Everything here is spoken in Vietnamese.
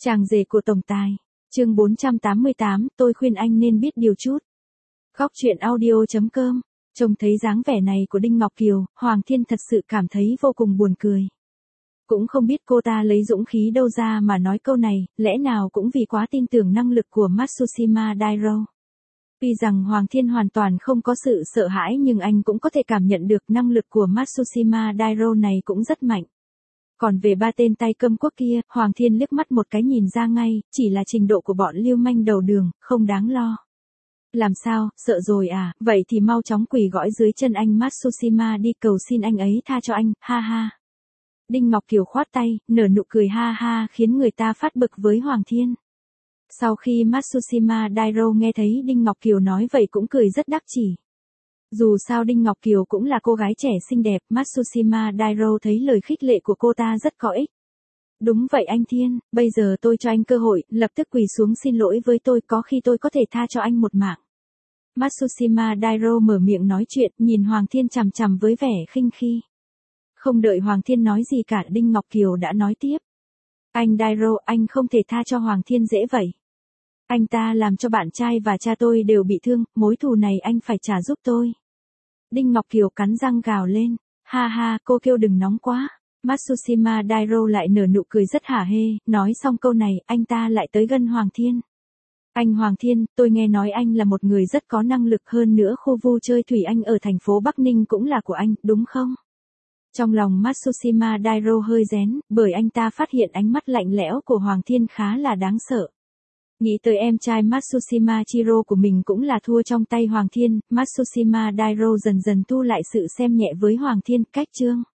Chàng rể của tổng tài. Chương 488, tôi khuyên anh nên biết điều chút. Góc truyện audio.com. Trông thấy dáng vẻ này của Đinh Ngọc Kiều, Hoàng Thiên thật sự cảm thấy vô cùng buồn cười. Cũng không biết cô ta lấy dũng khí đâu ra mà nói câu này, lẽ nào cũng vì quá tin tưởng năng lực của Matsushima Dairo. Tuy rằng Hoàng Thiên hoàn toàn không có sự sợ hãi nhưng anh cũng có thể cảm nhận được năng lực của Matsushima Dairo này cũng rất mạnh. Còn về ba tên tay cơm quốc kia, Hoàng Thiên liếc mắt một cái nhìn ra ngay, chỉ là trình độ của bọn lưu manh đầu đường, không đáng lo. Làm sao, sợ rồi à, vậy thì mau chóng quỳ gõi dưới chân anh Matsushima đi cầu xin anh ấy tha cho anh, ha ha. Đinh Ngọc Kiều khoát tay, nở nụ cười ha ha khiến người ta phát bực với Hoàng Thiên. Sau khi Matsushima Dairo nghe thấy Đinh Ngọc Kiều nói vậy cũng cười rất đắc chỉ. Dù sao Đinh Ngọc Kiều cũng là cô gái trẻ xinh đẹp, Matsushima Dairo thấy lời khích lệ của cô ta rất có ích. Đúng vậy anh Thiên, bây giờ tôi cho anh cơ hội, lập tức quỳ xuống xin lỗi với tôi, có khi tôi có thể tha cho anh một mạng. Matsushima Dairo mở miệng nói chuyện, nhìn Hoàng Thiên chằm chằm với vẻ khinh khi. Không đợi Hoàng Thiên nói gì cả, Đinh Ngọc Kiều đã nói tiếp. Anh Dairo, anh không thể tha cho Hoàng Thiên dễ vậy. Anh ta làm cho bạn trai và cha tôi đều bị thương, mối thù này anh phải trả giúp tôi. Đinh Ngọc Kiều cắn răng gào lên. Ha ha, cô kêu đừng nóng quá. Matsushima Dairo lại nở nụ cười rất hả hê, nói xong câu này, anh ta lại tới gần Hoàng Thiên. Anh Hoàng Thiên, tôi nghe nói anh là một người rất có năng lực, hơn nữa khu vui chơi Thủy Anh ở thành phố Bắc Ninh cũng là của anh, đúng không? Trong lòng Matsushima Dairo hơi rén, bởi anh ta phát hiện ánh mắt lạnh lẽo của Hoàng Thiên khá là đáng sợ. Nghĩ tới em trai Matsushima Chiro của mình cũng là thua trong tay Hoàng Thiên, Matsushima Dairo dần dần thu lại sự xem nhẹ với Hoàng Thiên, cách chương.